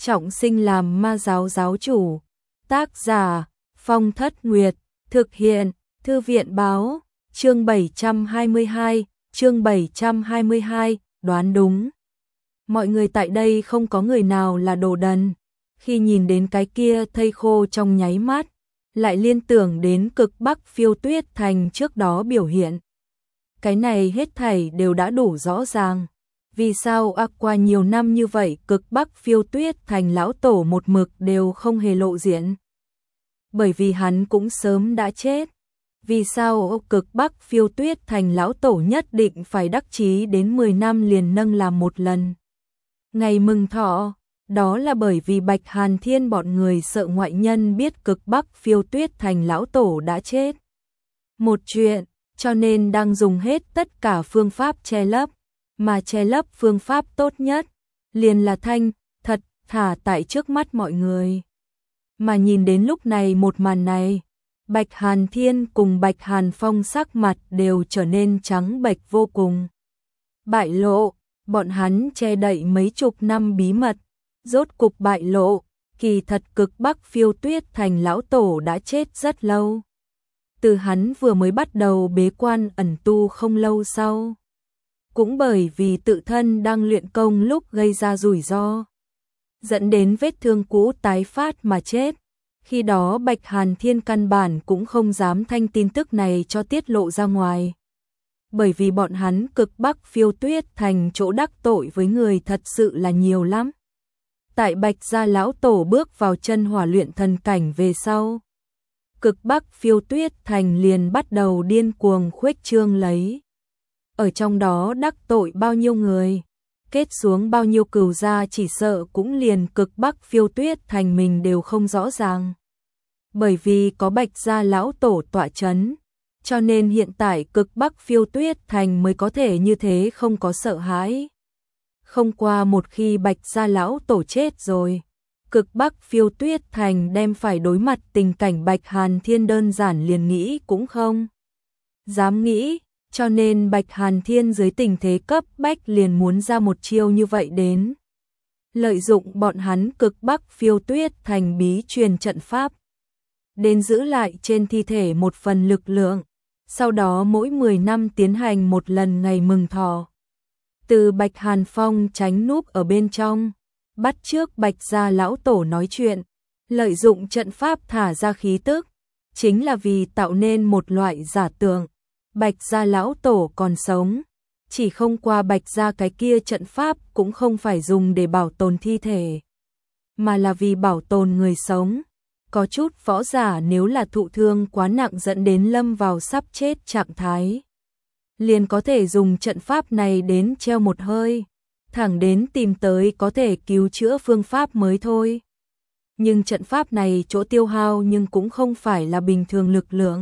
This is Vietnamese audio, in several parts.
trọng sinh làm ma giáo giáo chủ. Tác giả Phong Thất Nguyệt, thực hiện Thư viện Báo. Chương 722, đoán đúng. Mọi người tại đây không có người nào là đồ đần. Khi nhìn đến cái kia thây khô trong nháy mắt, lại liên tưởng đến cực Bắc Phiêu Tuyết Thành trước đó biểu hiện. Cái này hết thảy đều đã đủ rõ ràng. Vì sao qua nhiều năm như vậy cực Bắc Phiêu Tuyết Thành lão tổ một mực đều không hề lộ diện? Bởi vì hắn cũng sớm đã chết. Vì sao cực Bắc Phiêu Tuyết Thành lão tổ nhất định phải đắc chí đến 10 năm liền nâng làm một lần ngày mừng thọ? Đó là bởi vì Bạch Hàn Thiên bọn người sợ ngoại nhân biết cực Bắc Phiêu Tuyết Thành lão tổ đã chết một chuyện, cho nên đang dùng hết tất cả phương pháp che lấp, mà che lấp phương pháp tốt nhất liền là thanh thật thả tại trước mắt mọi người. Mà nhìn đến lúc này một màn này, Bạch Hàn Thiên cùng Bạch Hàn Phong sắc mặt đều trở nên trắng bệch vô cùng. Bại lộ, bọn hắn che đậy mấy chục năm bí mật, rốt cục bại lộ, kỳ thật cực Bắc Phiêu Tuyết Thành lão tổ đã chết rất lâu. Từ hắn vừa mới bắt đầu bế quan ẩn tu không lâu sau. Cũng bởi vì tự thân đang luyện công lúc gây ra rủi ro, dẫn đến vết thương cũ tái phát mà chết. Khi đó Bạch Hàn Thiên căn bản cũng không dám thanh tin tức này cho tiết lộ ra ngoài. Bởi vì bọn hắn cực Bắc Phiêu Tuyết Thành chỗ đắc tội với người thật sự là nhiều lắm. Tại Bạch gia lão tổ bước vào chân hỏa luyện thần cảnh về sau, cực Bắc Phiêu Tuyết Thành liền bắt đầu điên cuồng khuếch trương lấy. Ở trong đó đắc tội bao nhiêu người, kết xuống bao nhiêu cừu gia chỉ sợ cũng liền cực Bắc Phiêu Tuyết Thành mình đều không rõ ràng. Bởi vì có Bạch gia lão tổ tọa chấn, cho nên hiện tại cực Bắc Phiêu Tuyết Thành mới có thể như thế không có sợ hãi. Không qua một khi Bạch gia lão tổ chết rồi, cực Bắc Phiêu Tuyết Thành đem phải đối mặt tình cảnh Bạch Hàn Thiên đơn giản liền nghĩ cũng không dám nghĩ, cho nên Bạch Hàn Thiên dưới tình thế cấp bách liền muốn ra một chiêu như vậy đến. Lợi dụng bọn hắn cực Bắc Phiêu Tuyết Thành bí truyền trận pháp, đến giữ lại trên thi thể một phần lực lượng, sau đó mỗi 10 năm tiến hành một lần ngày mừng thọ. Từ Bạch Hàn Phong tránh núp ở bên trong, bắt chước Bạch gia lão tổ nói chuyện, lợi dụng trận pháp thả ra khí tức, chính là vì tạo nên một loại giả tưởng Bạch gia lão tổ còn sống. Chỉ không qua Bạch gia cái kia trận pháp cũng không phải dùng để bảo tồn thi thể, mà là vì bảo tồn người sống. Có chút võ giả nếu là thụ thương quá nặng dẫn đến lâm vào sắp chết trạng thái, liền có thể dùng trận pháp này đến treo một hơi, thẳng đến tìm tới có thể cứu chữa phương pháp mới thôi. Nhưng trận pháp này chỗ tiêu hao nhưng cũng không phải là bình thường lực lượng,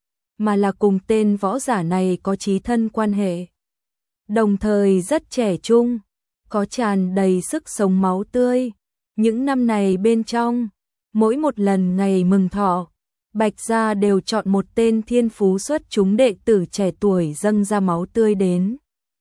mà là cùng tên võ giả này có chí thân quan hệ. Đồng thời rất trẻ trung, có tràn đầy sức sống máu tươi. Những năm này bên trong, mỗi một lần ngày mừng thọ, Bạch gia đều chọn một tên thiên phú xuất chúng đệ tử trẻ tuổi dâng ra máu tươi đến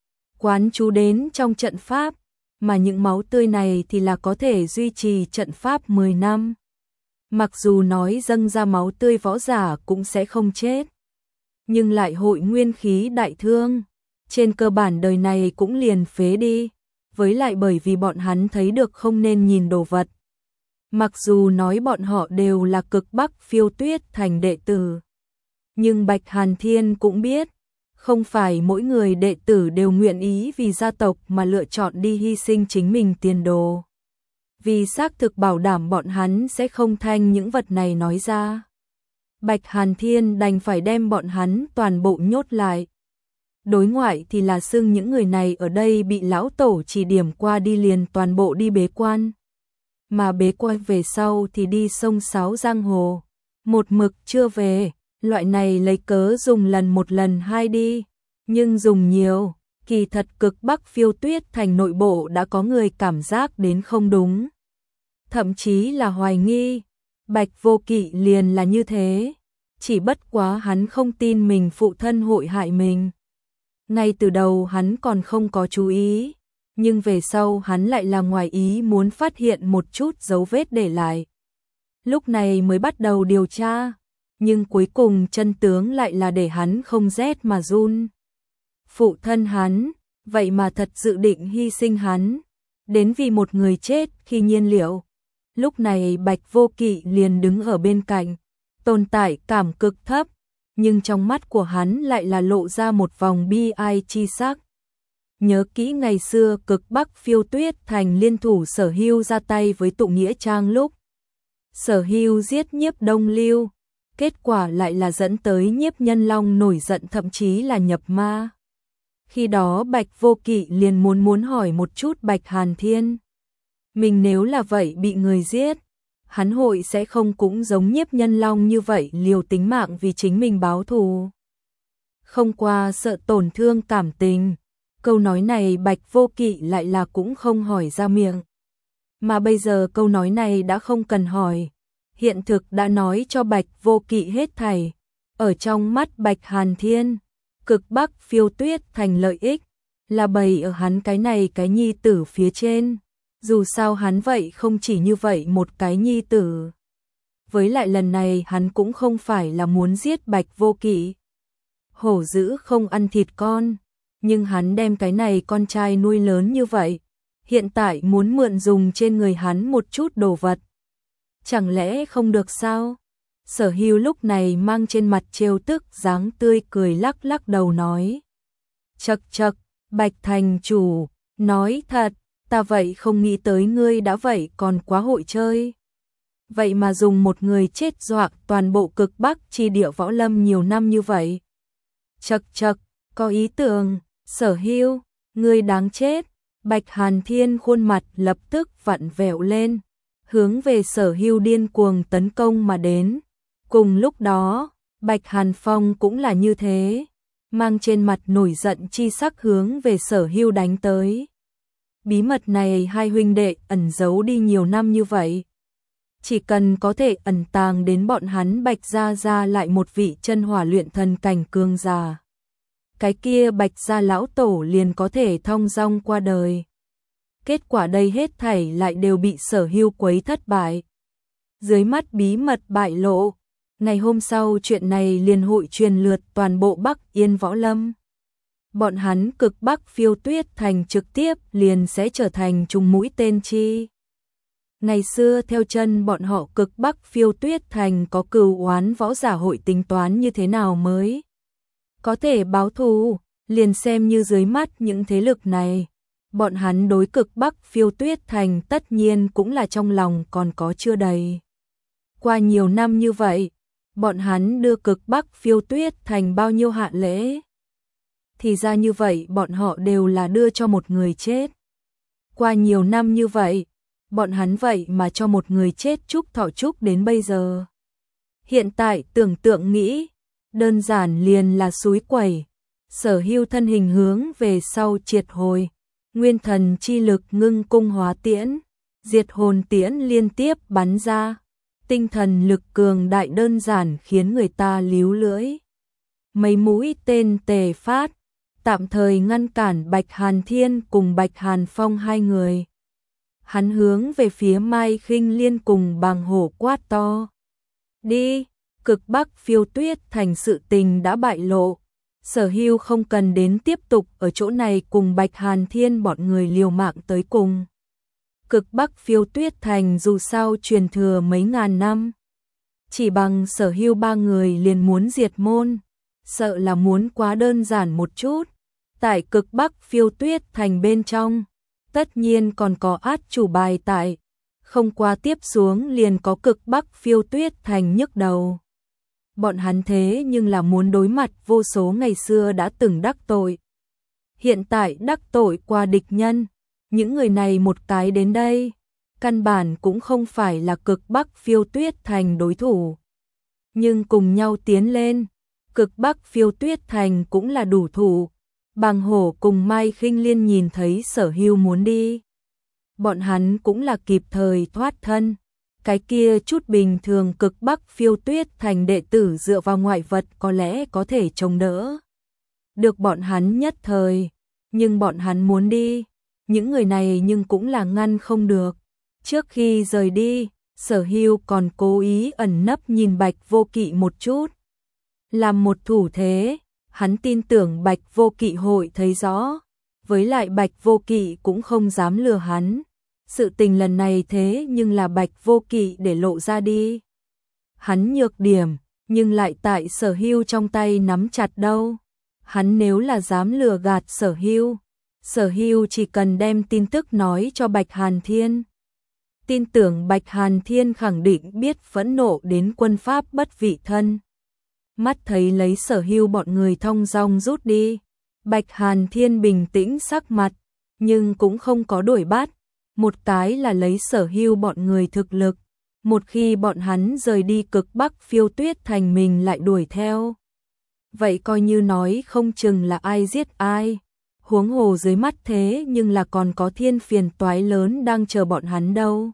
quán chú đến trong trận pháp, mà những máu tươi này thì là có thể duy trì trận pháp 10 năm. Mặc dù nói dâng ra máu tươi võ giả cũng sẽ không chết, nhưng lại hội nguyên khí đại thương, trên cơ bản đời này cũng liền phế đi. Với lại bởi vì bọn hắn thấy được không nên nhìn đồ vật. Mặc dù nói bọn họ đều là cực Bắc Phiêu Tuyết Thành đệ tử, nhưng Bạch Hàn Thiên cũng biết, không phải mỗi người đệ tử đều nguyện ý vì gia tộc mà lựa chọn đi hy sinh chính mình tiền đồ. Vì xác thực bảo đảm bọn hắn sẽ không thanh những vật này nói ra, Bạch Hàn Thiên đành phải đem bọn hắn toàn bộ nhốt lại. Đối ngoại thì là xưng những người này ở đây bị lão tổ chỉ điểm qua đi liền toàn bộ đi bế quan. Mà bế quan về sau thì đi sông Sáo giang hồ, một mực chưa về, loại này lấy cớ dùng lần một lần hai đi, nhưng dùng nhiều, kỳ thật cực Bắc Phiêu Tuyết Thành nội bộ đã có người cảm giác đến không đúng. Thậm chí là hoài nghi, Bạch Vô Kỵ liền là như thế, chỉ bất quá hắn không tin mình phụ thân hội hại mình. Ngay từ đầu hắn còn không có chú ý, nhưng về sau hắn lại là ngoài ý muốn phát hiện một chút dấu vết để lại. Lúc này mới bắt đầu điều tra, nhưng cuối cùng chân tướng lại là để hắn không rét mà run. Phụ thân hắn, vậy mà thật dự định hy sinh hắn, đến vì một người chết khi nhiên liệu. Lúc này Bạch Vô Kỵ liền đứng ở bên cạnh, tồn tại cảm cực thấp, nhưng trong mắt của hắn lại là lộ ra một vòng bi ai chi sắc. Nhớ kỹ ngày xưa Cực Bắc Phiêu Tuyết Thành liên thủ Sở Hưu ra tay với Tụ Nghĩa Trang lúc Sở Hưu giết Nhiếp Đông Lưu, kết quả lại là dẫn tới Nhiếp Nhân Long nổi giận, thậm chí là nhập ma. Khi đó Bạch Vô Kỵ liền muốn hỏi một chút Bạch Hàn Thiên, mình nếu là vậy bị người giết, hắn hội sẽ không cũng giống Nhiếp Nhân Long như vậy liều tính mạng vì chính mình báo thù. Không qua sợ tổn thương cảm tình, câu nói này Bạch Vô Kỵ lại là cũng không hỏi ra miệng. Mà bây giờ câu nói này đã không cần hỏi, hiện thực đã nói cho Bạch Vô Kỵ hết thảy. Ở trong mắt Bạch Hàn Thiên, Cực Bắc Phiêu Tuyết Thành lợi ích là bày ở hắn cái này cái nhi tử phía trên. Dù sao hắn vậy không chỉ như vậy một cái nhi tử. Với lại lần này hắn cũng không phải là muốn giết Bạch Vô Kỵ. Hổ dữ không ăn thịt con, nhưng hắn đem cái này con trai nuôi lớn như vậy, hiện tại muốn mượn dùng trên người hắn một chút đồ vật. Chẳng lẽ không được sao? Sở Hưu lúc này mang trên mặt trêu tức dáng tươi cười lắc lắc đầu nói. Chậc chậc, Bạch thành chủ, nói thật, ta vậy không nghĩ tới ngươi đã vậy còn quá hội chơi. Vậy mà dùng một người chết dọa toàn bộ Cực Bắc chi địa võ lâm nhiều năm như vậy. Chậc chậc, có ý tưởng, Sở Hưu, ngươi đáng chết. Bạch Hàn Thiên khuôn mặt lập tức vặn vẹo lên, hướng về Sở Hưu điên cuồng tấn công mà đến. Cùng lúc đó, Bạch Hàn Phong cũng là như thế, mang trên mặt nổi giận chi sắc hướng về Sở Hưu đánh tới. Bí mật này hai huynh đệ ẩn giấu đi nhiều năm như vậy. Chỉ cần có thể ẩn tàng đến bọn hắn Bạch gia gia lại một vị chân hỏa luyện thần cảnh cường giả. Cái kia Bạch gia lão tổ liền có thể thong dong qua đời. Kết quả đây hết thảy lại đều bị Sở Hưu quấy thất bại. Dưới mắt bí mật bại lộ, ngày hôm sau chuyện này liền hội truyền lượt toàn bộ Bắc Yên võ lâm. Bọn hắn Cực Bắc Phiêu Tuyết Thành trực tiếp liền sẽ trở thành trùng mũi tên chi. Ngày xưa theo chân bọn họ Cực Bắc Phiêu Tuyết Thành có cừu oán võ giả hội tính toán như thế nào mới có thể báo thù, liền xem như dưới mắt những thế lực này. Bọn hắn đối Cực Bắc Phiêu Tuyết Thành tất nhiên cũng là trong lòng còn có chưa đầy. Qua nhiều năm như vậy, bọn hắn đưa Cực Bắc Phiêu Tuyết Thành bao nhiêu hạ lễ. Thì ra như vậy bọn họ đều là đưa cho một người chết. Qua nhiều năm như vậy, bọn hắn vậy mà cho một người chết chúc thọ chúc đến bây giờ. Hiện tại tưởng tượng nghĩ, đơn giản liền là xúi quẩy. Sở Hưu thân hình hướng về sau triệt hồi, nguyên thần chi lực ngưng cung hóa tiễn, diệt hồn tiễn liên tiếp bắn ra. Tinh thần lực cường đại đơn giản khiến người ta líu lưỡi. Mấy mũi tên tề phát, tạm thời ngăn cản Bạch Hàn Thiên cùng Bạch Hàn Phong hai người. Hắn hướng về phía Mai Khinh Liên cùng Bàng Hổ quát to. Đi, Cực Bắc Phiêu Tuyết Thành sự tình đã bại lộ. Sở Hưu không cần đến tiếp tục ở chỗ này cùng Bạch Hàn Thiên bọn người liều mạng tới cùng. Cực Bắc Phiêu Tuyết Thành dù sao truyền thừa mấy ngàn năm. Chỉ bằng Sở Hưu ba người liền muốn diệt môn, sợ là muốn quá đơn giản một chút. Tại Cực Bắc Phiêu Tuyết Thành bên trong, tất nhiên còn có át chủ bài tại, không qua tiếp xuống liền có Cực Bắc Phiêu Tuyết Thành nhức đầu. Bọn hắn thế nhưng là muốn đối mặt vô số ngày xưa đã từng đắc tội. Hiện tại đắc tội qua địch nhân, những người này một cái đến đây, căn bản cũng không phải là Cực Bắc Phiêu Tuyết Thành đối thủ. Nhưng cùng nhau tiến lên, Cực Bắc Phiêu Tuyết Thành cũng là đủ thủ. Bàng Hổ cùng Mai Khinh Liên nhìn thấy Sở Hưu muốn đi, bọn hắn cũng là kịp thời thoát thân. Cái kia chút bình thường Cực Bắc Phiêu Tuyết Thành đệ tử dựa vào ngoại vật có lẽ có thể chống đỡ được bọn hắn nhất thời, nhưng bọn hắn muốn đi, những người này nhưng cũng là ngăn không được. Trước khi rời đi, Sở Hưu còn cố ý ẩn nấp nhìn Bạch Vô Kỵ một chút. Làm một thủ thế, hắn tin tưởng Bạch Vô Kỵ hội thấy rõ. Với lại Bạch Vô Kỵ cũng không dám lừa hắn. Sự tình lần này thế nhưng là Bạch Vô Kỵ để lộ ra đi. Hắn nhược điểm, nhưng lại tại Sở Hưu trong tay nắm chặt đâu. Hắn nếu là dám lừa gạt Sở Hưu chỉ cần đem tin tức nói cho Bạch Hàn Thiên. Tin tưởng Bạch Hàn Thiên khẳng định biết phẫn nộ đến quân pháp bất vị thân. Mắt thấy lấy Sở Hưu bọn người thong dong rút đi. Bạch Hàn Thiên bình tĩnh sắc mặt, nhưng cũng không có đuổi bắt. Một cái là lấy Sở Hưu bọn người thực lực. Một khi bọn hắn rời đi cực Bắc Phiêu Tuyết Thành mình lại đuổi theo. Vậy coi như nói không chừng là ai giết ai. Huống hồ dưới mắt thế nhưng là còn có thiên phiền toái lớn đang chờ bọn hắn đâu.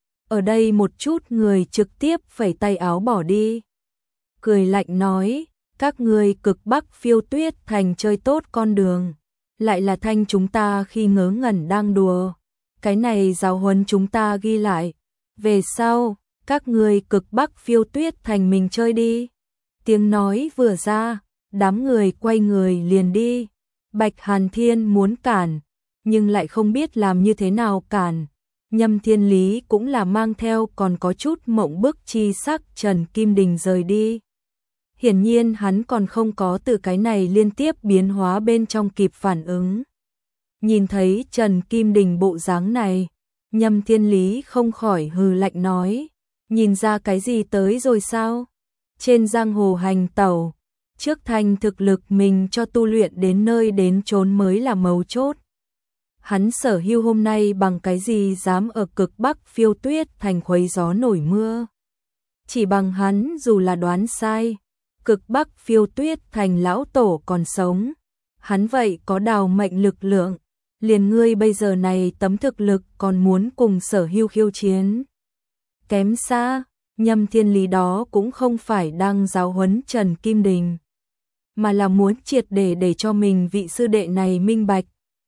Ở đây một chút người trực tiếp phẩy tay áo bỏ đi. Cười lạnh nói, các người cực Bắc Phiêu Tuyết Thành chơi tốt con đường. Lại là thanh chúng ta khi ngớ ngẩn đang đùa. Cái này giáo huấn chúng ta ghi lại. Về sau, các người cực Bắc Phiêu Tuyết Thành mình chơi đi. Tiếng nói vừa ra, đám người quay người liền đi. Bạch Hàn Thiên muốn cản, nhưng lại không biết làm như thế nào cản. Nhâm Thiên Lý cũng là mang theo còn có chút mộng bức chi sắc Trần Kim Đình rời đi. Hiển nhiên hắn còn không có từ cái này liên tiếp biến hóa bên trong kịp phản ứng. Nhìn thấy Trần Kim Đình bộ dáng này, Nhâm Thiên Lý không khỏi hừ lạnh nói, nhìn ra cái gì tới rồi sao? Trên giang hồ hành tẩu, trước thành thực lực mình cho tu luyện đến nơi đến chốn mới là mấu chốt. Hắn Sở Hưu hôm nay bằng cái gì dám ở cực Bắc Phiêu Tuyết Thành khuấy gió nổi mưa. Chỉ bằng hắn dù là đoán sai, cực Bắc Phiêu Tuyết Thành lão tổ còn sống. Hắn vậy có đào mệnh lực lượng, liền ngươi bây giờ này tấm thực lực còn muốn cùng Sở Hưu khiêu chiến. Kém xa, Nhâm Thiên Lý đó cũng không phải đang giáo huấn Trần Kim Đình, mà là muốn triệt để cho mình vị sư đệ này minh bạch.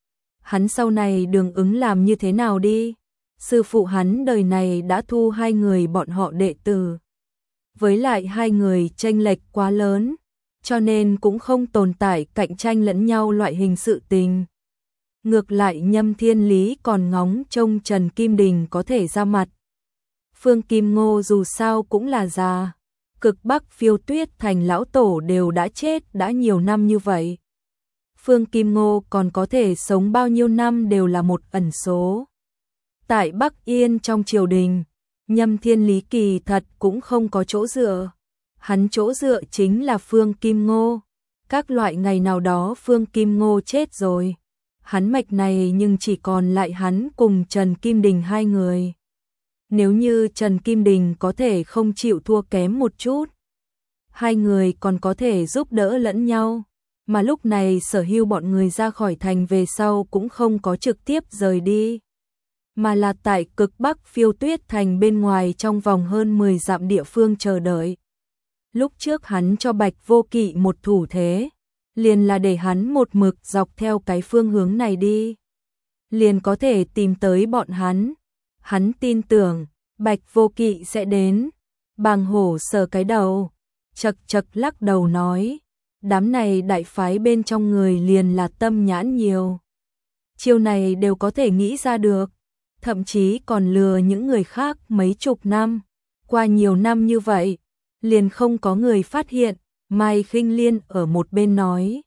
Hắn sau này đường ứng làm như thế nào đi? Sư phụ hắn đời này đã thu hai người bọn họ đệ tử. Với lại hai người chênh lệch quá lớn, cho nên cũng không tồn tại cạnh tranh lẫn nhau loại hình sự tình. Ngược lại Nhâm Thiên Lý còn ngóng trông Trần Kim Đình có thể ra mặt. Phương Kim Ngô dù sao cũng là già. Cực Bắc Phiêu Tuyết Thành lão tổ đều đã chết đã nhiều năm như vậy. Phương Kim Ngô còn có thể sống bao nhiêu năm đều là một ẩn số. Tại Bắc Yên trong triều đình, Nhâm Thiên Lý kỳ thật cũng không có chỗ dựa. Hắn chỗ dựa chính là Phương Kim Ngô. Các loại ngày nào đó Phương Kim Ngô chết rồi. Hắn mạch này nhưng chỉ còn lại hắn cùng Trần Kim Đình hai người. Nếu như Trần Kim Đình có thể không chịu thua kém một chút, hai người còn có thể giúp đỡ lẫn nhau. Mà lúc này Sở Hưu bọn người ra khỏi thành về sau cũng không có trực tiếp rời đi, mà là tại cực Bắc Phiêu Tuyết Thành bên ngoài trong vòng hơn 10 dặm địa phương chờ đợi. Lúc trước hắn cho Bạch Vô Kỵ một thủ thế, liền là để hắn một mực dọc theo cái phương hướng này đi, liền có thể tìm tới bọn hắn. Hắn tin tưởng Bạch Vô Kỵ sẽ đến. Bàng Hổ sờ cái đầu, chật chật lắc đầu nói, đám này đại phái bên trong người liền là tâm nhãn nhiều. Chiêu này đều có thể nghĩ ra được, thậm chí còn lừa những người khác mấy chục năm. Qua nhiều năm như vậy, liền không có người phát hiện. Mai Khinh Liên ở một bên nói,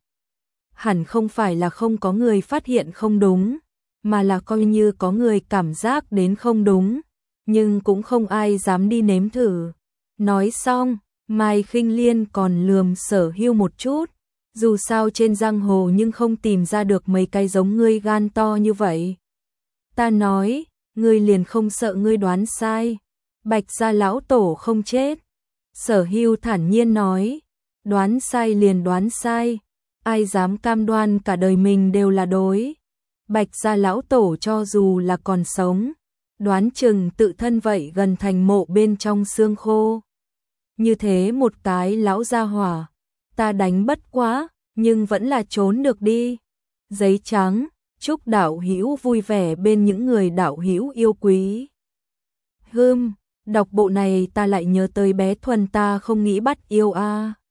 hẳn không phải là không có người phát hiện không đúng, mà là coi như có người cảm giác đến không đúng, nhưng cũng không ai dám đi nếm thử. Nói xong, Mai Khinh Liên còn lườm Sở Hưu một chút, dù sao trên giang hồ nhưng không tìm ra được mấy cái giống ngươi gan to như vậy. Ta nói, ngươi liền không sợ ngươi đoán sai, Bạch gia lão tổ không chết. Sở Hưu thản nhiên nói, đoán sai liền đoán sai, ai dám cam đoan cả đời mình đều là đối. Bạch gia lão tổ cho dù là còn sống, đoán chừng tự thân vậy gần thành mộ bên trong xương khô. Như thế một cái lão gia hỏa, ta đánh bất quá, nhưng vẫn là trốn được đi. Giấy trắng, chúc đạo hữu vui vẻ bên những người đạo hữu yêu quý. Đọc bộ này ta lại nhớ tới bé Thuần ta không nghĩ bắt yêu a.